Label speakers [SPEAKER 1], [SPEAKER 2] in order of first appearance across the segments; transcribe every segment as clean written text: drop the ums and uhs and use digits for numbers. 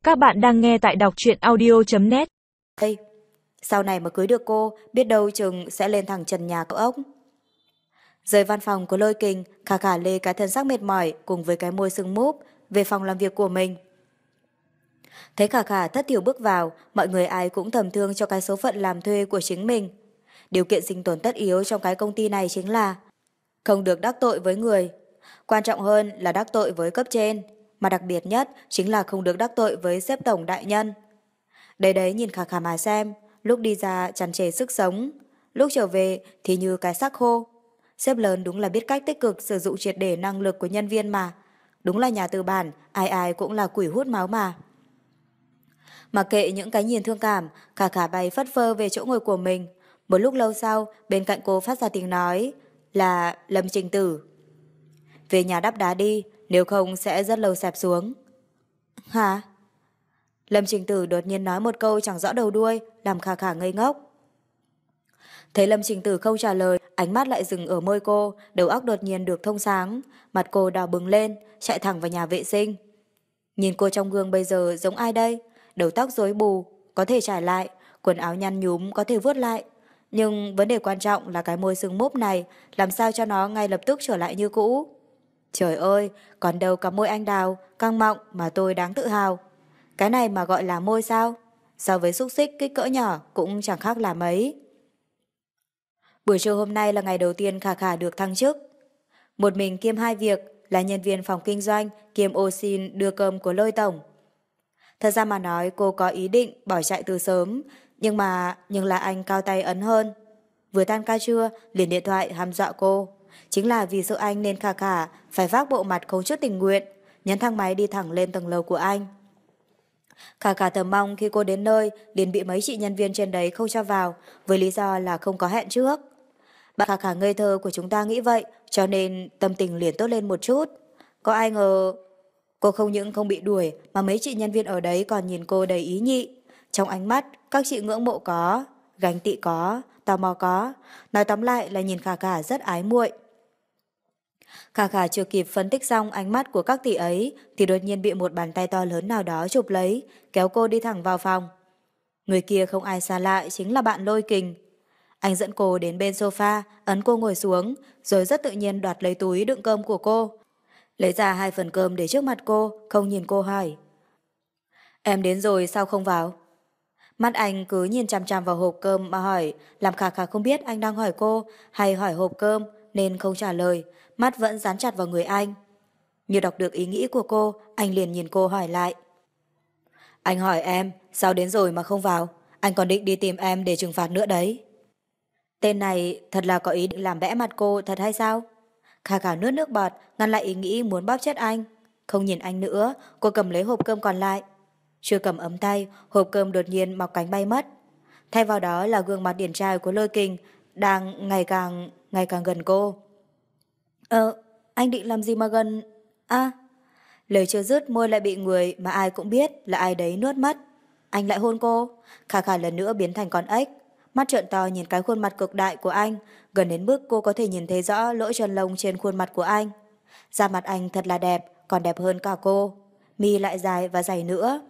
[SPEAKER 1] Các bạn đang nghe tại đọc truyện audio.net.
[SPEAKER 2] Ê, sau này mà cưới được cô, biết đâu chừng sẽ lên thẳng trần nhà cậu ốc. Rời văn phòng của Lôi Kình, Khả Khả lê cái thân xác mệt mỏi cùng với cái môi sưng múp về phòng làm việc của mình. Thấy Khả Khả thất thiểu bước vào, mọi người ai cũng thầm thương cho cái số phận làm thuê của chính mình. Điều kiện sinh tồn tất yếu trong cái công ty này chính là không được đắc tội với người. Quan trọng hơn là đắc tội với cấp trên, mà đặc biệt nhất chính là không được đắc tội với sếp tổng đại nhân. Đấy nhìn Khả Khả mà xem, lúc đi ra tràn trề sức sống, lúc trở về thì như cái xác khô. Sếp lớn đúng là biết cách tích cực sử dụng triệt để năng lực của nhân viên mà. Đúng là nhà tư bản, ai ai cũng là quỷ hút máu mà. Mặc kệ những cái nhìn thương cảm, Khả Khả bay phất phơ về chỗ ngồi của mình. Một lúc lâu sau, bên cạnh cô phát ra tiếng nói là Lâm Trình Tử. Về nhà đắp đá đi, nếu không sẽ rất lâu xẹp xuống. Hả? Lâm Trình Tử đột nhiên nói một câu chẳng rõ đầu đuôi, làm Khả Khả ngây ngốc. Thấy Lâm Trình Tử không trả lời, ánh mắt lại dừng ở môi cô, đầu óc đột nhiên được thông sáng, mặt cô đỏ bừng lên, chạy thẳng vào nhà vệ sinh. Nhìn cô trong gương bây giờ giống ai đây? Đầu tóc rối bù, có thể trải lại, quần áo nhăn nhúm có thể vuốt lại. Nhưng vấn đề quan trọng là cái môi sưng múp này, làm sao cho nó ngay lập tức trở lại như cũ. Trời ơi, còn đâu cả môi anh đào, căng mọng mà tôi đáng tự hào. Cái này mà gọi là môi sao? So với xúc xích kích cỡ nhỏ cũng chẳng khác là mấy. Buổi trưa hôm nay là ngày đầu tiên Khả Khả được thăng chức. Một mình kiêm hai việc là nhân viên phòng kinh doanh kiêm ô xin đưa cơm của Lôi Tổng. Thật ra mà nói cô có ý định bỏ chạy từ sớm, nhưng là anh cao tay ấn hơn. Vừa tan ca trưa, liền điện thoại hăm dọa cô. Chính là vì sợ anh nên Khả Khả phải vác bộ mặt không chút tình nguyện, nhấn thang máy đi thẳng lên tầng lầu của anh. Khả Khả thầm mong khi cô đến nơi liền bị mấy chị nhân viên trên đấy không cho vào với lý do là không có hẹn trước. Bạn Khả Khả ngây thơ của chúng ta nghĩ vậy cho nên tâm tình liền tốt lên một chút. Có ai ngờ cô không những không bị đuổi mà mấy chị nhân viên ở đấy còn nhìn cô đầy ý nhị. Trong ánh mắt các chị ngưỡng mộ có, ganh tị có, tò mò có. Nói tóm lại là nhìn Khả Khả rất ái muội. Khả Khả chưa kịp phân tích xong ánh mắt của các tỷ ấy thì đột nhiên bị một bàn tay to lớn nào đó chụp lấy, kéo cô đi thẳng vào phòng. Người kia không ai xa lạ chính là bạn Lôi Kình. Anh dẫn cô đến bên sofa, ấn cô ngồi xuống, rồi rất tự nhiên đoạt lấy túi đựng cơm của cô. Lấy ra 2 phần cơm để trước mặt cô, không nhìn cô hỏi. Em đến rồi sao không vào? Mắt anh cứ nhìn chằm chằm vào hộp cơm mà hỏi, làm Khả Khả không biết anh đang hỏi cô hay hỏi hộp cơm nên không trả lời, mắt vẫn dán chặt vào người anh. Như đọc được ý nghĩ của cô, anh liền nhìn cô hỏi lại. Anh hỏi em, sao đến rồi mà không vào? Anh còn định đi tìm em để trừng phạt nữa đấy. Tên này thật là có ý định làm bẽ mặt cô thật hay sao? Khả Khả nuốt nước bọt, ngăn lại ý nghĩ muốn bóp chết anh. Không nhìn anh nữa, cô cầm lấy hộp cơm còn lại. Chưa cầm ấm tay, hộp cơm đột nhiên mọc cánh bay mất. Thay vào đó là gương mặt điển trai của Lôi Kình đang ngày càng gần cô. Anh định làm gì mà gần... Lời chưa dứt môi lại bị người mà ai cũng biết là ai đấy nuốt mất. Anh lại hôn cô. Khả Khả lần nữa biến thành con ếch. Mắt trợn to nhìn cái khuôn mặt cực đại của anh, gần đến mức cô có thể nhìn thấy rõ lỗ chân lông trên khuôn mặt của anh. Da mặt anh thật là đẹp, còn đẹp hơn cả cô. Mi lại dài và dày nữa.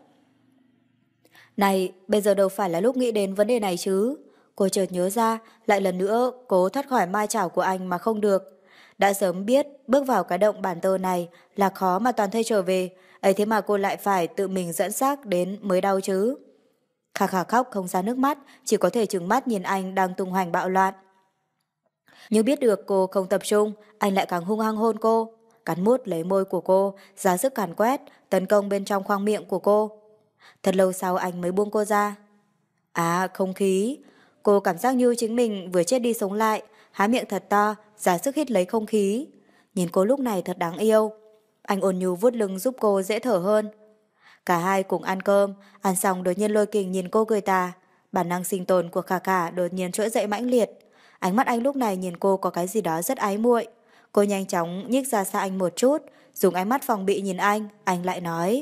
[SPEAKER 2] Này, bây giờ đâu phải là lúc nghĩ đến vấn đề này chứ. Cô chợt nhớ ra, lại lần nữa cố thoát khỏi mai chảo của anh mà không được. Đã sớm biết bước vào cái động bản tơ này là khó mà toàn thây trở về, ấy thế mà cô lại phải tự mình dẫn xác đến mới đau chứ. Khả Khả khóc không ra nước mắt, chỉ có thể trừng mắt nhìn anh đang tung hoành bạo loạn. Nhưng biết được cô không tập trung, anh lại càng hung hăng hôn cô, cắn mút lấy môi của cô, ra sức càn quét, tấn công bên trong khoang miệng của cô. Thật lâu sau anh mới buông cô ra. Không khí. Cô cảm giác như chính mình vừa chết đi sống lại, há miệng thật to, ra sức hít lấy không khí. Nhìn cô lúc này thật đáng yêu. Anh ôn nhu vuốt lưng giúp cô dễ thở hơn. Cả hai cùng ăn cơm, ăn xong đột nhiên Lôi Kình nhìn cô cười tà. Bản năng sinh tồn của Khả Khả đột nhiên trỗi dậy mãnh liệt. Ánh mắt anh lúc này nhìn cô có cái gì đó rất ái muội. Cô nhanh chóng nhích ra xa anh một chút, dùng ánh mắt phòng bị nhìn anh lại nói.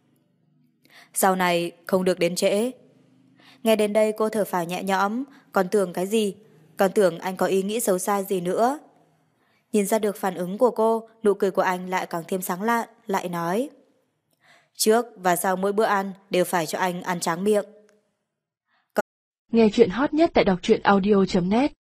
[SPEAKER 2] Sau này không được đến trễ. Nghe đến đây cô thở phào nhẹ nhõm, còn tưởng cái gì? Còn tưởng anh có ý nghĩ xấu xa gì nữa. Nhìn ra được phản ứng của cô, nụ cười của anh lại càng thêm sáng lạ, lại nói. Trước và sau mỗi bữa ăn đều phải cho anh ăn tráng miệng.
[SPEAKER 1] Nghe chuyện hot nhất tại đọc truyện audio.net